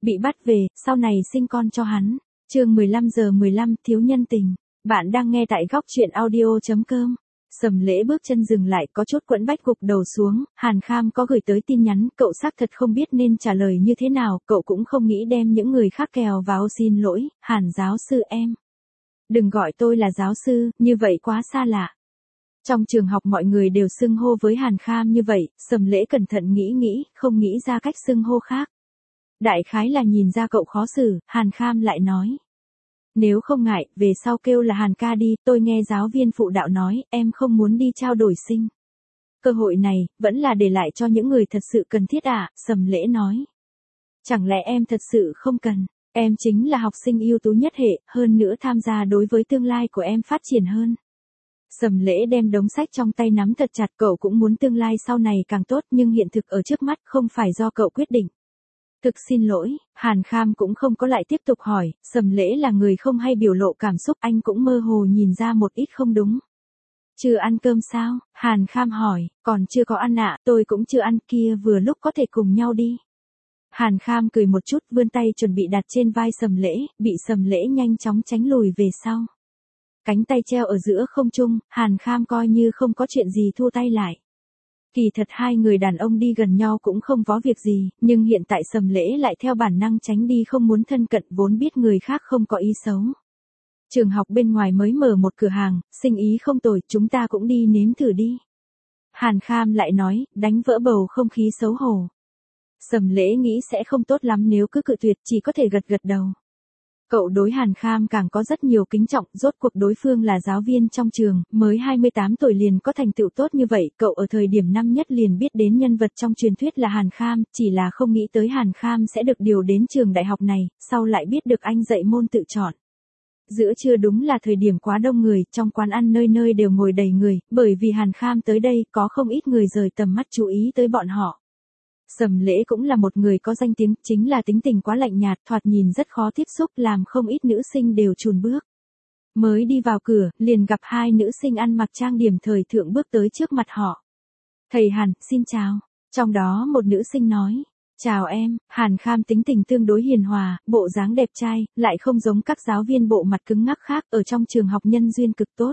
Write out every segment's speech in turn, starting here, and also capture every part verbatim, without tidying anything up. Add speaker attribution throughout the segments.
Speaker 1: bị bắt về, sau này sinh con cho hắn. Chương mười lăm giờ mười lăm, thiếu nhân tình. Bạn đang nghe tại góc truyện audio chấm com. Sầm Lễ bước chân dừng lại, có chút quẫn bách gục đầu xuống. Hàn Kham có gửi tới tin nhắn, cậu xác thật không biết nên trả lời như thế nào, cậu cũng không nghĩ đem những người khác kèo vào. Xin lỗi, Hàn giáo sư em. Đừng gọi tôi là giáo sư, như vậy quá xa lạ. Trong trường học mọi người đều xưng hô với Hàn Kham như vậy, Sầm Lễ cẩn thận nghĩ nghĩ, không nghĩ ra cách xưng hô khác. Đại khái là nhìn ra cậu khó xử, Hàn Kham lại nói. Nếu không ngại, về sau kêu là Hàn ca đi, tôi nghe giáo viên phụ đạo nói, em không muốn đi trao đổi sinh. Cơ hội này, vẫn là để lại cho những người thật sự cần thiết à, Sầm Lễ nói. Chẳng lẽ em thật sự không cần, em chính là học sinh ưu tú nhất hệ, hơn nữa tham gia đối với tương lai của em phát triển hơn. Sầm Lễ đem đống sách trong tay nắm thật chặt, cậu cũng muốn tương lai sau này càng tốt nhưng hiện thực ở trước mắt không phải do cậu quyết định. Thực xin lỗi, Hàn Kham cũng không có lại tiếp tục hỏi, Sầm Lễ là người không hay biểu lộ cảm xúc, anh cũng mơ hồ nhìn ra một ít không đúng. Chưa ăn cơm sao? Hàn Kham hỏi, còn chưa có ăn ạ, tôi cũng chưa ăn, kia vừa lúc có thể cùng nhau đi. Hàn Kham cười một chút, vươn tay chuẩn bị đặt trên vai Sầm Lễ, bị Sầm Lễ nhanh chóng tránh lùi về sau. Cánh tay treo ở giữa không trung, Hàn Kham coi như không có chuyện gì thu tay lại. Kỳ thật hai người đàn ông đi gần nhau cũng không có việc gì, nhưng hiện tại Sầm Lễ lại theo bản năng tránh đi, không muốn thân cận, vốn biết người khác không có ý xấu. Trường học bên ngoài mới mở một cửa hàng, sinh ý không tồi, chúng ta cũng đi nếm thử đi. Hàn Kham lại nói, đánh vỡ bầu không khí xấu hổ. Sầm Lễ nghĩ sẽ không tốt lắm nếu cứ cự tuyệt, chỉ có thể gật gật đầu. Cậu đối Hàn Kham càng có rất nhiều kính trọng, rốt cuộc đối phương là giáo viên trong trường, mới hai mươi tám tuổi liền có thành tựu tốt như vậy, cậu ở thời điểm năm nhất liền biết đến nhân vật trong truyền thuyết là Hàn Kham, chỉ là không nghĩ tới Hàn Kham sẽ được điều đến trường đại học này, sau lại biết được anh dạy môn tự chọn. Giữa trưa đúng là thời điểm quá đông người, trong quán ăn nơi nơi đều ngồi đầy người, bởi vì Hàn Kham tới đây, có không ít người rời tầm mắt chú ý tới bọn họ. Sầm Lễ cũng là một người có danh tiếng, chính là tính tình quá lạnh nhạt, thoạt nhìn rất khó tiếp xúc, làm không ít nữ sinh đều chùn bước. Mới đi vào cửa, liền gặp hai nữ sinh ăn mặc trang điểm thời thượng bước tới trước mặt họ. Thầy Hàn, xin chào. Trong đó một nữ sinh nói, chào em. Hàn Kham tính tình tương đối hiền hòa, bộ dáng đẹp trai, lại không giống các giáo viên bộ mặt cứng ngắc khác, ở trong trường học nhân duyên cực tốt.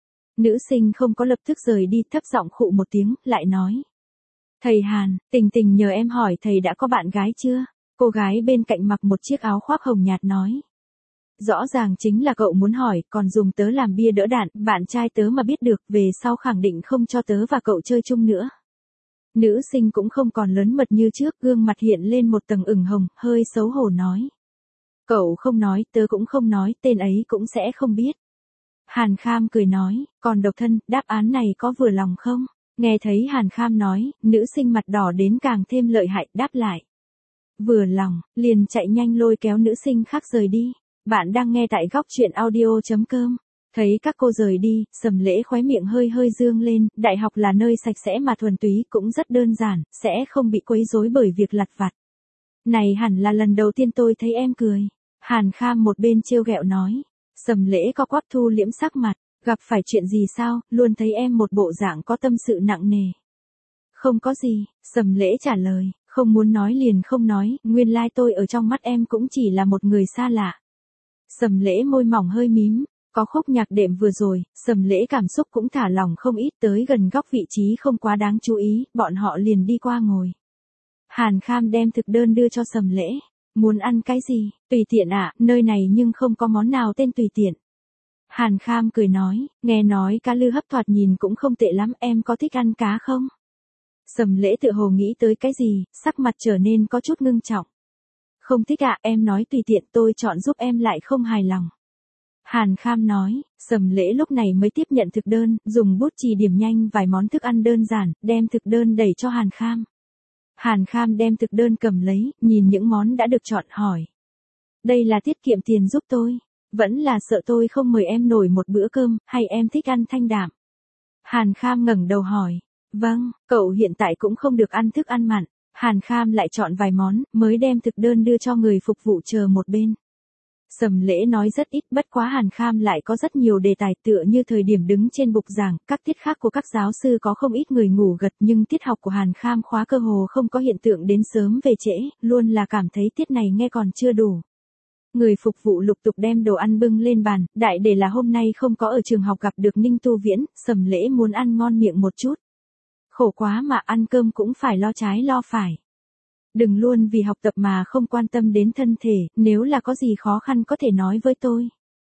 Speaker 1: Nữ sinh không có lập tức rời đi, thấp giọng khụ một tiếng, lại nói. Thầy Hàn, Tình Tình nhờ em hỏi thầy đã có bạn gái chưa? Cô gái bên cạnh mặc một chiếc áo khoác hồng nhạt nói. Rõ ràng chính là cậu muốn hỏi, còn dùng tớ làm bia đỡ đạn, bạn trai tớ mà biết được, về sau khẳng định không cho tớ và cậu chơi chung nữa. Nữ sinh cũng không còn lớn mật như trước, gương mặt hiện lên một tầng ửng hồng, hơi xấu hổ nói. Cậu không nói, tớ cũng không nói, tên ấy cũng sẽ không biết. Hàn Kham cười nói, còn độc thân, đáp án này có vừa lòng không? Nghe thấy Hàn Kham nói, nữ sinh mặt đỏ đến càng thêm lợi hại, đáp lại. Vừa lòng, liền chạy nhanh lôi kéo nữ sinh khác rời đi. Bạn đang nghe tại góc truyện audio chấm com. Thấy các cô rời đi, Sầm Lễ khóe miệng hơi hơi dương lên, đại học là nơi sạch sẽ mà thuần túy, cũng rất đơn giản, sẽ không bị quấy rối bởi việc lặt vặt. Này hẳn là lần đầu tiên tôi thấy em cười. Hàn Kham một bên trêu ghẹo nói. Sầm Lễ co quắp thu liễm sắc mặt. Gặp phải chuyện gì sao, luôn thấy em một bộ dạng có tâm sự nặng nề. Không có gì, Sầm Lễ trả lời, không muốn nói liền không nói, nguyên lai tôi ở trong mắt em cũng chỉ là một người xa lạ. Sầm Lễ môi mỏng hơi mím, có khúc nhạc đệm vừa rồi, Sầm Lễ cảm xúc cũng thả lỏng không ít, tới gần góc vị trí không quá đáng chú ý, bọn họ liền đi qua ngồi. Hàn Kham đem thực đơn đưa cho Sầm Lễ, muốn ăn cái gì, tùy tiện ạ, à, nơi này nhưng không có món nào tên tùy tiện. Hàn Kham cười nói, nghe nói cá lư hấp thoạt nhìn cũng không tệ lắm, em có thích ăn cá không? Sầm Lễ tự hồ nghĩ tới cái gì, sắc mặt trở nên có chút ngưng trọng. Không thích ạ, à, em nói tùy tiện, tôi chọn giúp em lại không hài lòng. Hàn Kham nói, Sầm Lễ lúc này mới tiếp nhận thực đơn, dùng bút chì điểm nhanh vài món thức ăn đơn giản, đem thực đơn đẩy cho Hàn Kham. Hàn Kham đem thực đơn cầm lấy, nhìn những món đã được chọn hỏi. Đây là tiết kiệm tiền giúp tôi. Vẫn là sợ tôi không mời em nổi một bữa cơm, hay em thích ăn thanh đạm? Hàn Kham ngẩng đầu hỏi. Vâng, cậu hiện tại cũng không được ăn thức ăn mặn. Hàn Kham lại chọn vài món, mới đem thực đơn đưa cho người phục vụ chờ một bên. Sầm Lễ nói rất ít, bất quá Hàn Kham lại có rất nhiều đề tài tựa như thời điểm đứng trên bục giảng, các tiết khác của các giáo sư có không ít người ngủ gật nhưng tiết học của Hàn Kham khóa cơ hồ không có hiện tượng đến sớm về trễ, luôn là cảm thấy tiết này nghe còn chưa đủ. Người phục vụ lục tục đem đồ ăn bưng lên bàn, đại để là hôm nay không có ở trường học gặp được Ninh Tu Viễn, Sầm Lễ muốn ăn ngon miệng một chút. Khổ quá mà ăn cơm cũng phải lo trái lo phải. Đừng luôn vì học tập mà không quan tâm đến thân thể, nếu là có gì khó khăn có thể nói với tôi.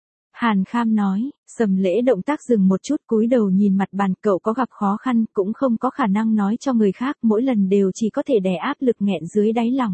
Speaker 1: Hàn Kham nói, Sầm Lễ động tác dừng một chút cúi đầu nhìn mặt bàn, cậu có gặp khó khăn cũng không có khả năng nói cho người khác, mỗi lần đều chỉ có thể đè áp lực nghẹn dưới đáy lòng.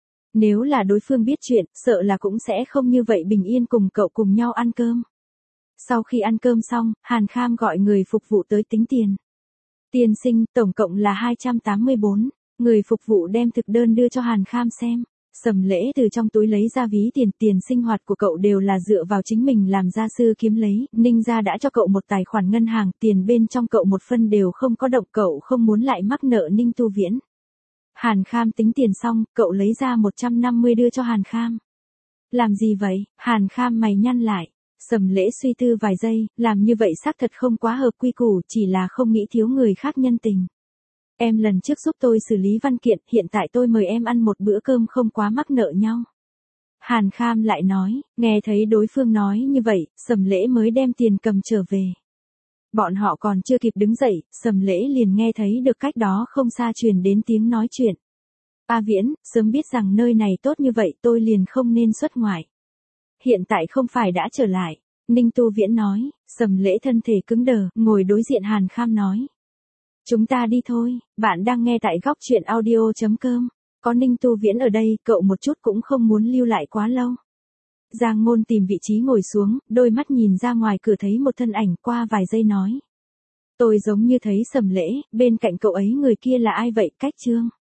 Speaker 1: Nếu là đối phương biết chuyện, sợ là cũng sẽ không như vậy bình yên cùng cậu cùng nhau ăn cơm. Sau khi ăn cơm xong, Hàn Kham gọi người phục vụ tới tính tiền. Tiên sinh, tổng cộng là hai trăm tám mươi bốn. Người phục vụ đem thực đơn đưa cho Hàn Kham xem. Sầm Lễ từ trong túi lấy ra ví tiền, tiền sinh hoạt của cậu đều là dựa vào chính mình làm gia sư kiếm lấy, Ninh gia đã cho cậu một tài khoản ngân hàng, tiền bên trong cậu một phân đều không có động, cậu không muốn lại mắc nợ Ninh Tu Viễn. Hàn Kham tính tiền xong, cậu lấy ra một trăm năm mươi đưa cho Hàn Kham. Làm gì vậy? Hàn Kham mày nhăn lại. Sầm Lễ suy tư vài giây, làm như vậy xác thật không quá hợp quy củ, chỉ là không nghĩ thiếu người khác nhân tình. Em lần trước giúp tôi xử lý văn kiện, hiện tại tôi mời em ăn một bữa cơm không quá mắc nợ nhau. Hàn Kham lại nói, nghe thấy đối phương nói như vậy, Sầm Lễ mới đem tiền cầm trở về. Bọn họ còn chưa kịp đứng dậy, Sầm Lễ liền nghe thấy được cách đó không xa truyền đến tiếng nói chuyện. A Viễn, sớm biết rằng nơi này tốt như vậy tôi liền không nên xuất ngoại. Hiện tại không phải đã trở lại. Ninh Tu Viễn nói, Sầm Lễ thân thể cứng đờ, ngồi đối diện Hàn Kham nói. Chúng ta đi thôi, bạn đang nghe tại góc truyện audio.com. Có Ninh Tu Viễn ở đây, cậu một chút cũng không muốn lưu lại quá lâu. Giang Ngôn tìm vị trí ngồi xuống, đôi mắt nhìn ra ngoài cửa thấy một thân ảnh, qua vài giây nói. Tôi giống như thấy Sầm Lễ, bên cạnh cậu ấy người kia là ai vậy, Cách Trương.